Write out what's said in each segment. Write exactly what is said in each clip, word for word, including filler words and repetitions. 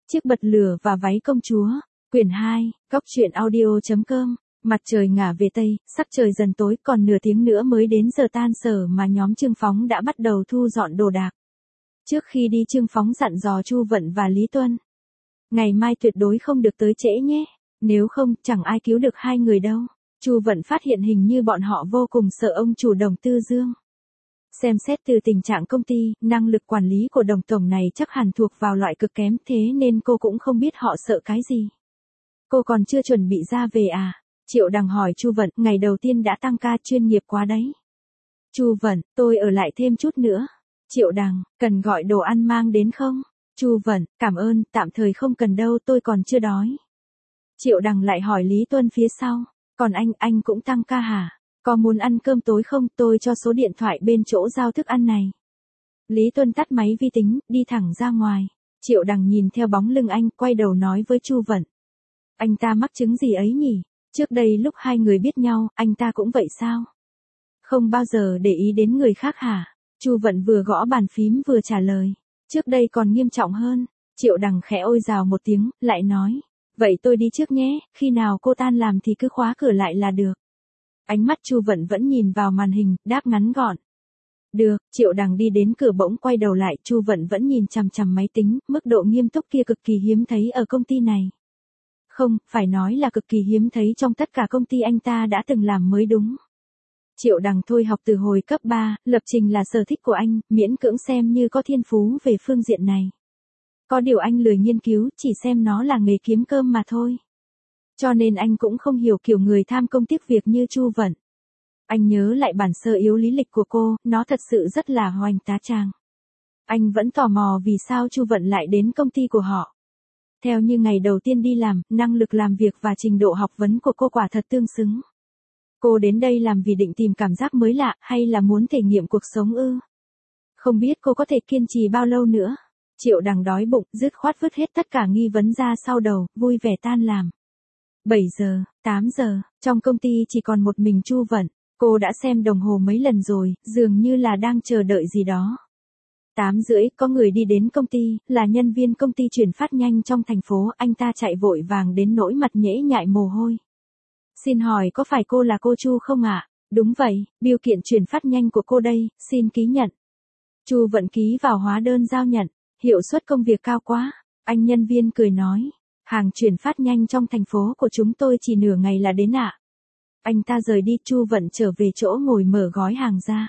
Chiếc bật lửa và váy công chúa, quyển hai, góc truyện audio.com. Mặt trời ngả về tây, sắc trời dần tối, còn nửa tiếng nữa mới đến giờ tan sở mà nhóm Trương Phóng đã bắt đầu thu dọn đồ đạc. Trước khi đi Trương Phóng dặn dò Chu Vận và Lý Tuân. Ngày mai tuyệt đối không được tới trễ nhé, nếu không chẳng ai cứu được hai người đâu. Chu Vận phát hiện hình như bọn họ vô cùng sợ ông chủ Đồng Tư Dương. Xem xét từ tình trạng công ty, năng lực quản lý của Đồng tổng này chắc hẳn thuộc vào loại cực kém, thế nên cô cũng không biết họ sợ cái gì. Cô còn chưa chuẩn bị ra về à? Triệu Đằng hỏi Chu Vận, ngày đầu tiên đã tăng ca, chuyên nghiệp quá đấy. Chu Vận, tôi ở lại thêm chút nữa. Triệu Đằng, cần gọi đồ ăn mang đến không? Chu Vận, cảm ơn, tạm thời không cần đâu, tôi còn chưa đói. Triệu Đằng lại hỏi Lý Tuân phía sau, còn anh, anh cũng tăng ca hả? Có muốn ăn cơm tối không, tôi cho số điện thoại bên chỗ giao thức ăn này. Lý Tuân tắt máy vi tính, đi thẳng ra ngoài. Triệu Đằng nhìn theo bóng lưng anh, quay đầu nói với Chu Vận. Anh ta mắc chứng gì ấy nhỉ? Trước đây lúc hai người biết nhau, anh ta cũng vậy sao? Không bao giờ để ý đến người khác hả? Chu Vận vừa gõ bàn phím vừa trả lời. Trước đây còn nghiêm trọng hơn. Triệu Đằng khẽ ôi rào một tiếng, lại nói. Vậy tôi đi trước nhé, khi nào cô tan làm thì cứ khóa cửa lại là được. Ánh mắt Chu Vận vẫn nhìn vào màn hình, đáp ngắn gọn. Được, Triệu Đằng đi đến cửa bỗng quay đầu lại, Chu Vận vẫn nhìn chằm chằm máy tính, mức độ nghiêm túc kia cực kỳ hiếm thấy ở công ty này. Không, phải nói là cực kỳ hiếm thấy trong tất cả công ty anh ta đã từng làm mới đúng. Triệu Đằng thôi học từ hồi cấp ba, lập trình là sở thích của anh, miễn cưỡng xem như có thiên phú về phương diện này. Có điều anh lười nghiên cứu, chỉ xem nó là nghề kiếm cơm mà thôi. Cho nên anh cũng không hiểu kiểu người tham công tiếc việc như Chu Vận. Anh nhớ lại bản sơ yếu lý lịch của cô, nó thật sự rất là hoành tá tràng. Anh vẫn tò mò vì sao Chu Vận lại đến công ty của họ. Theo như ngày đầu tiên đi làm, năng lực làm việc và trình độ học vấn của cô quả thật tương xứng. Cô đến đây làm vì định tìm cảm giác mới lạ, hay là muốn thể nghiệm cuộc sống ư? Không biết cô có thể kiên trì bao lâu nữa. Triệu Đằng đói bụng, dứt khoát vứt hết tất cả nghi vấn ra sau đầu, vui vẻ tan làm. bảy giờ, tám giờ, trong công ty chỉ còn một mình Chu Vận. Cô đã xem đồng hồ mấy lần rồi, dường như là đang chờ đợi gì đó. tám rưỡi, có người đi đến công ty, là nhân viên công ty chuyển phát nhanh trong thành phố, anh ta chạy vội vàng đến nỗi mặt nhễ nhại mồ hôi. Xin hỏi có phải cô là cô Chu không ạ? Đúng vậy, bưu kiện chuyển phát nhanh của cô đây, xin ký nhận. Chu Vận ký vào hóa đơn giao nhận, hiệu suất công việc cao quá, anh nhân viên cười nói. Hàng chuyển phát nhanh trong thành phố của chúng tôi chỉ nửa ngày là đến ạ. Anh ta rời đi, Chu Vận trở về chỗ ngồi mở gói hàng ra.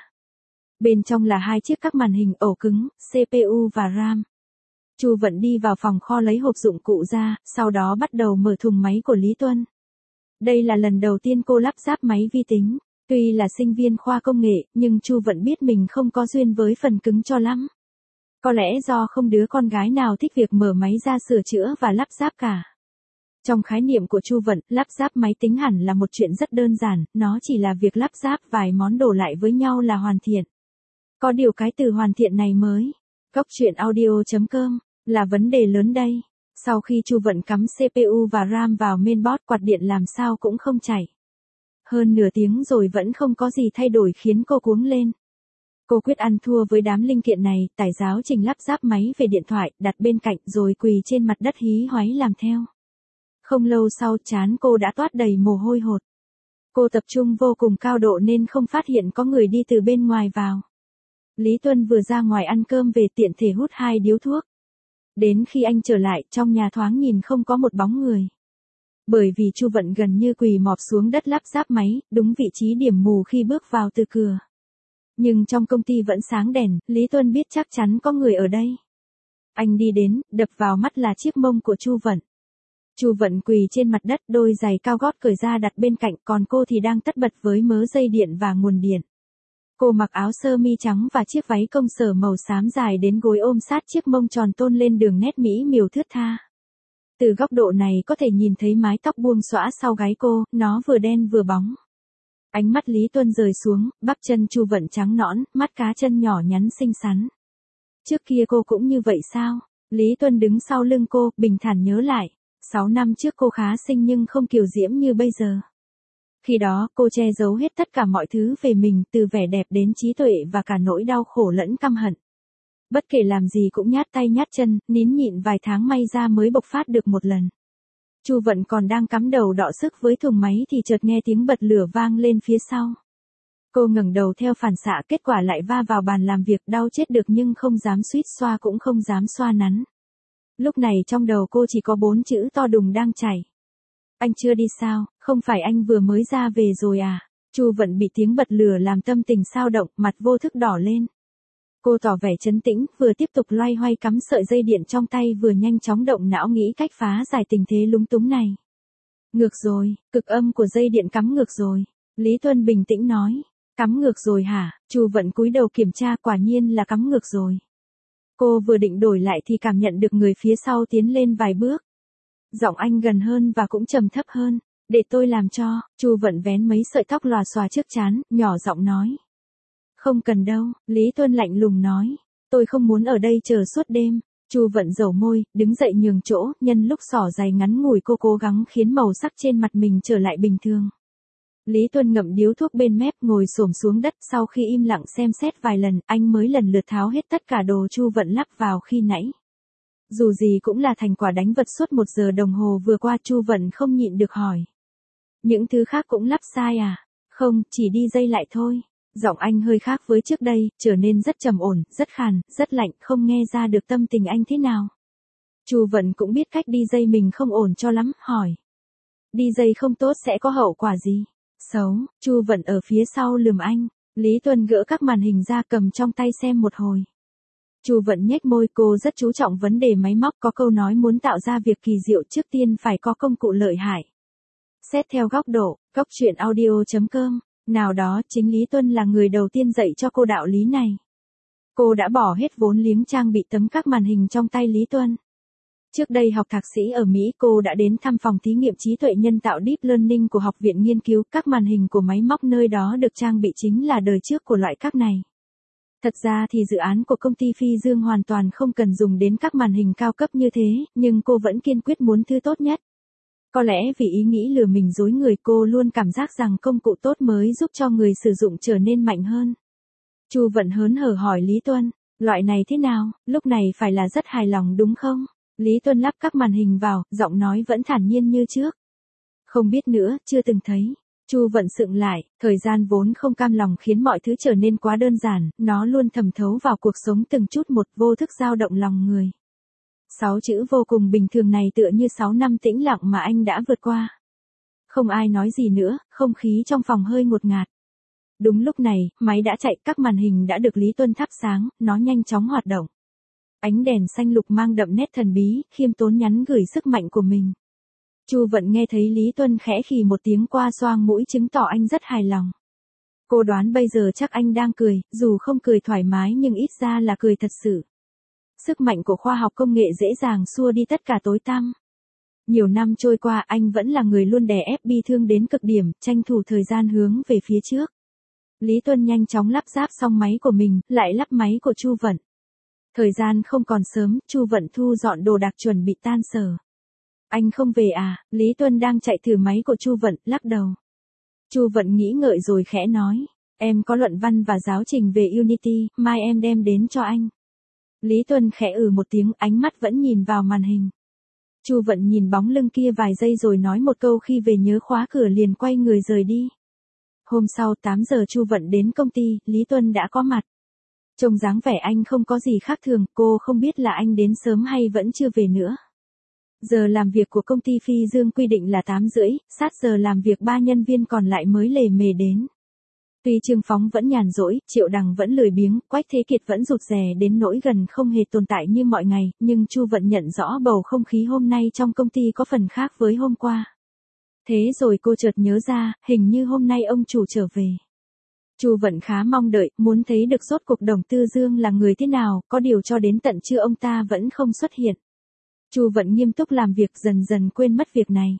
Bên trong là hai chiếc các màn hình ổ cứng, xê pê u và RAM. Chu Vận đi vào phòng kho lấy hộp dụng cụ ra, sau đó bắt đầu mở thùng máy của Lý Tuân. Đây là lần đầu tiên cô lắp ráp máy vi tính. Tuy là sinh viên khoa công nghệ, nhưng Chu Vận biết mình không có duyên với phần cứng cho lắm. Có lẽ do không đứa con gái nào thích việc mở máy ra sửa chữa và lắp ráp cả. Trong khái niệm của Chu Vận, lắp ráp máy tính hẳn là một chuyện rất đơn giản, nó chỉ là việc lắp ráp vài món đồ lại với nhau là hoàn thiện. Có điều cái từ hoàn thiện này mới, góc truyện audio.com, là vấn đề lớn đây. Sau khi Chu Vận cắm xê pê u và RAM vào mainboard, quạt điện làm sao cũng không chảy. Hơn nửa tiếng rồi vẫn không có gì thay đổi khiến cô cuống lên. Cô quyết ăn thua với đám linh kiện này, tải giáo trình lắp ráp máy về điện thoại, đặt bên cạnh rồi quỳ trên mặt đất hí hoáy làm theo. Không lâu sau, trán cô đã toát đầy mồ hôi hột. Cô tập trung vô cùng cao độ nên không phát hiện có người đi từ bên ngoài vào. Lý Tuân vừa ra ngoài ăn cơm về, tiện thể hút hai điếu thuốc. Đến khi anh trở lại, trong nhà thoáng nhìn không có một bóng người. Bởi vì Chu Vận gần như quỳ mọp xuống đất lắp ráp máy, đúng vị trí điểm mù khi bước vào từ cửa. Nhưng trong công ty vẫn sáng đèn, Lý Tuân biết chắc chắn có người ở đây. Anh đi đến, đập vào mắt là chiếc mông của Chu Vận. Chu Vận quỳ trên mặt đất, đôi giày cao gót cởi ra đặt bên cạnh, còn cô thì đang tất bật với mớ dây điện và nguồn điện. Cô mặc áo sơ mi trắng và chiếc váy công sở màu xám dài đến gối ôm sát chiếc mông tròn tôn lên đường nét mỹ miều thướt tha. Từ góc độ này có thể nhìn thấy mái tóc buông xõa sau gáy cô, nó vừa đen vừa bóng. Ánh mắt Lý Tuân rời xuống, bắp chân Chu Vận trắng nõn, mắt cá chân nhỏ nhắn xinh xắn. Trước kia cô cũng như vậy sao? Lý Tuân đứng sau lưng cô, bình thản nhớ lại. Sáu năm trước cô khá xinh nhưng không kiều diễm như bây giờ. Khi đó, cô che giấu hết tất cả mọi thứ về mình, từ vẻ đẹp đến trí tuệ và cả nỗi đau khổ lẫn căm hận. Bất kể làm gì cũng nhát tay nhát chân, nín nhịn vài tháng may ra mới bộc phát được một lần. Chu Vận còn đang cắm đầu đọ sức với thùng máy thì chợt nghe tiếng bật lửa vang lên phía sau. Cô ngẩng đầu theo phản xạ, kết quả lại va vào bàn làm việc, đau chết được nhưng không dám suýt xoa cũng không dám xoa nắn. Lúc này trong đầu cô chỉ có bốn chữ to đùng đang chảy. Anh chưa đi sao, không phải anh vừa mới ra về rồi à? Chu Vận bị tiếng bật lửa làm tâm tình xao động, mặt vô thức đỏ lên. Cô tỏ vẻ trấn tĩnh, vừa tiếp tục loay hoay cắm sợi dây điện trong tay vừa nhanh chóng động não nghĩ cách phá giải tình thế lúng túng này. Ngược rồi, cực âm của dây điện cắm ngược rồi. Lý Tuân bình tĩnh nói. Cắm ngược rồi hả? Chu Vận cúi đầu kiểm tra, quả nhiên là cắm ngược rồi. Cô vừa định đổi lại thì cảm nhận được người phía sau tiến lên vài bước. Giọng anh gần hơn và cũng trầm thấp hơn. Để tôi làm cho. Chu Vận vén mấy sợi tóc lòa xòa trước trán, nhỏ giọng nói. Không cần đâu, Lý Tuân lạnh lùng nói. Tôi không muốn ở đây chờ suốt đêm. Chu Vận dầu môi, đứng dậy nhường chỗ, nhân lúc xỏ giày ngắn ngủi cô cố gắng khiến màu sắc trên mặt mình trở lại bình thường. Lý Tuân ngậm điếu thuốc bên mép, ngồi xổm xuống đất, sau khi im lặng xem xét vài lần, anh mới lần lượt tháo hết tất cả đồ Chu Vận lắp vào khi nãy. Dù gì cũng là thành quả đánh vật suốt một giờ đồng hồ vừa qua, Chu Vận không nhịn được hỏi. Những thứ khác cũng lắp sai à? Không, chỉ đi dây lại thôi. Giọng anh hơi khác với trước đây, trở nên rất trầm ổn, rất khàn, rất lạnh, không nghe ra được tâm tình anh thế nào. Chu Vận cũng biết cách đi dây mình không ổn cho lắm, hỏi. Đi dây không tốt sẽ có hậu quả gì? Xấu. Chu Vận ở phía sau lườm anh. Lý Tuân gỡ các màn hình ra cầm trong tay xem một hồi. Chu Vận nhếch môi, cô rất chú trọng vấn đề máy móc, có câu nói muốn tạo ra việc kỳ diệu trước tiên phải có công cụ lợi hại. Xét theo góc độ, góc truyện audio chấm com, nào đó chính Lý Tuân là người đầu tiên dạy cho cô đạo lý này. Cô đã bỏ hết vốn liếng trang bị tấm các màn hình trong tay Lý Tuân. Trước đây học thạc sĩ ở Mỹ, cô đã đến thăm phòng thí nghiệm trí tuệ nhân tạo Deep Learning của Học viện Nghiên cứu. Các màn hình của máy móc nơi đó được trang bị chính là đời trước của loại các này. Thật ra thì dự án của công ty Phi Dương hoàn toàn không cần dùng đến các màn hình cao cấp như thế, nhưng cô vẫn kiên quyết muốn thứ tốt nhất. Có lẽ vì ý nghĩ lừa mình dối người, cô luôn cảm giác rằng công cụ tốt mới giúp cho người sử dụng trở nên mạnh hơn. Chu Vận hớn hở hỏi Lý Tuân, loại này thế nào, lúc này phải là rất hài lòng đúng không? Lý Tuân lắp các màn hình vào, giọng nói vẫn thản nhiên như trước. Không biết nữa, chưa từng thấy. Chu Vận sững lại, thời gian vốn không cam lòng khiến mọi thứ trở nên quá đơn giản, nó luôn thẩm thấu vào cuộc sống từng chút một, vô thức dao động lòng người. Sáu chữ vô cùng bình thường này tựa như sáu năm tĩnh lặng mà anh đã vượt qua. Không ai nói gì nữa, không khí trong phòng hơi ngột ngạt. Đúng lúc này, máy đã chạy, các màn hình đã được Lý Tuân thắp sáng, nó nhanh chóng hoạt động. Ánh đèn xanh lục mang đậm nét thần bí, khiêm tốn nhắn gửi sức mạnh của mình. Chu Vận nghe thấy Lý Tuân khẽ khì một tiếng qua xoang mũi chứng tỏ anh rất hài lòng. Cô đoán bây giờ chắc anh đang cười, dù không cười thoải mái nhưng ít ra là cười thật sự. Sức mạnh của khoa học công nghệ dễ dàng xua đi tất cả tối tăm. Nhiều năm trôi qua anh vẫn là người luôn đè ép bi thương đến cực điểm, tranh thủ thời gian hướng về phía trước. Lý Tuân nhanh chóng lắp ráp xong máy của mình, lại lắp máy của Chu Vận. Thời gian không còn sớm, Chu Vận thu dọn đồ đạc chuẩn bị tan sở. Anh không về à? Lý Tuân đang chạy thử máy của Chu Vận, lắc đầu. Chu Vận nghĩ ngợi rồi khẽ nói, em có luận văn và giáo trình về Unity, mai em đem đến cho anh. Lý Tuân khẽ ừ một tiếng, ánh mắt vẫn nhìn vào màn hình. Chu Vận nhìn bóng lưng kia vài giây rồi nói một câu, khi về nhớ khóa cửa, liền quay người rời đi. Hôm sau tám giờ Chu Vận đến công ty, Lý Tuân đã có mặt. Trông dáng vẻ anh không có gì khác thường, cô không biết là anh đến sớm hay vẫn chưa về nữa. Giờ làm việc của công ty Phi Dương quy định là tám rưỡi, sát giờ làm việc ba nhân viên còn lại mới lề mề đến. Tuy Trương Phóng vẫn nhàn rỗi, Triệu Đằng vẫn lười biếng, Quách Thế Kiệt vẫn rụt rè đến nỗi gần không hề tồn tại như mọi ngày, nhưng Chu Vận nhận rõ bầu không khí hôm nay trong công ty có phần khác với hôm qua. Thế rồi cô chợt nhớ ra, hình như hôm nay ông chủ trở về. Chu Vận khá mong đợi, muốn thấy được rốt cuộc Đồng Tư Dương là người thế nào, có điều cho đến tận trưa ông ta vẫn không xuất hiện. Chu Vận nghiêm túc làm việc, dần dần quên mất việc này.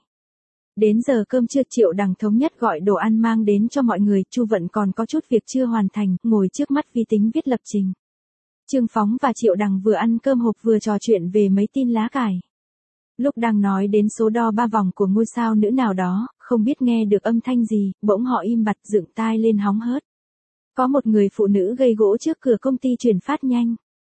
Đến giờ cơm trưa, Triệu Đằng thống nhất gọi đồ ăn mang đến cho mọi người, Chu Vận còn có chút việc chưa hoàn thành, ngồi trước mắt vi tính viết lập trình. Trương Phóng và Triệu Đằng vừa ăn cơm hộp vừa trò chuyện về mấy tin lá cải. Lúc đang nói đến số đo ba vòng của ngôi sao nữ nào đó, không biết nghe được âm thanh gì, bỗng họ im bặt dựng tai lên hóng hớt. Có một người phụ nữ gây gỗ trước cửa công ty chuyển phát nhanh.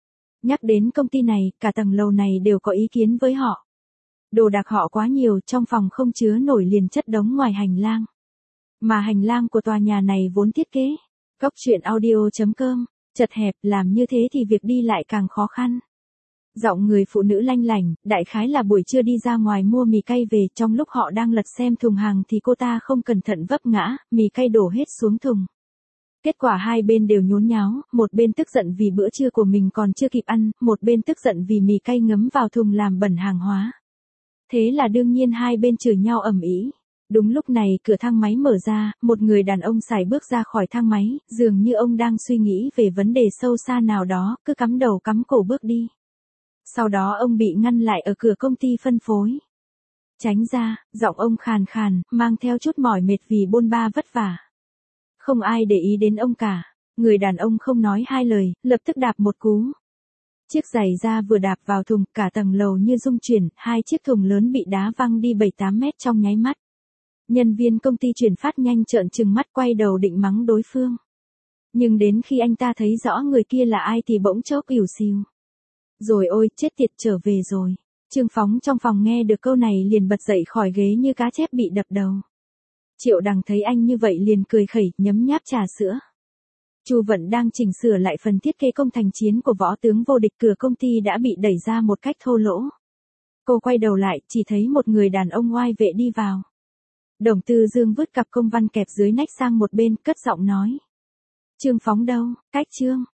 Nhắc đến công ty này, cả tầng lầu này đều có ý kiến với họ. Đồ đạc họ quá nhiều, trong phòng không chứa nổi liền chất đống ngoài hành lang. Mà hành lang của tòa nhà này vốn thiết kế. Cốc truyện audio chấm com, chật hẹp, làm như thế thì việc đi lại càng khó khăn. Giọng người phụ nữ lanh lảnh, đại khái là buổi trưa đi ra ngoài mua mì cay về, trong lúc họ đang lật xem thùng hàng thì cô ta không cẩn thận vấp ngã, mì cay đổ hết xuống thùng. Kết quả hai bên đều nhốn nháo, một bên tức giận vì bữa trưa của mình còn chưa kịp ăn, một bên tức giận vì mì cay ngấm vào thùng làm bẩn hàng hóa. Thế là đương nhiên hai bên chửi nhau ầm ĩ. Đúng lúc này cửa thang máy mở ra, một người đàn ông sải bước ra khỏi thang máy, dường như ông đang suy nghĩ về vấn đề sâu xa nào đó, cứ cắm đầu cắm cổ bước đi. Sau đó ông bị ngăn lại ở cửa công ty phân phối. Tránh ra, giọng ông khàn khàn, mang theo chút mỏi mệt vì bôn ba vất vả. Không ai để ý đến ông cả. Người đàn ông không nói hai lời, lập tức đạp một cú. Chiếc giày da vừa đạp vào thùng, cả tầng lầu như rung chuyển, hai chiếc thùng lớn bị đá văng đi bảy tám mét trong nháy mắt. Nhân viên công ty chuyển phát nhanh trợn trừng mắt quay đầu định mắng đối phương. Nhưng đến khi anh ta thấy rõ người kia là ai thì bỗng chốc ỉu xìu. Rồi ôi, chết tiệt, trở về rồi. Trương Phóng trong phòng nghe được câu này liền bật dậy khỏi ghế như cá chép bị đập đầu. Triệu Đằng thấy anh như vậy liền cười khẩy, nhấm nháp trà sữa. Chu Vận đang chỉnh sửa lại phần thiết kế công thành chiến của võ tướng vô địch, cửa công ty đã bị đẩy ra một cách thô lỗ. Cô quay đầu lại, chỉ thấy một người đàn ông oai vệ đi vào. Đồng Tư Dương vứt cặp công văn kẹp dưới nách sang một bên, cất giọng nói. Trương Phóng đâu, cách Trương,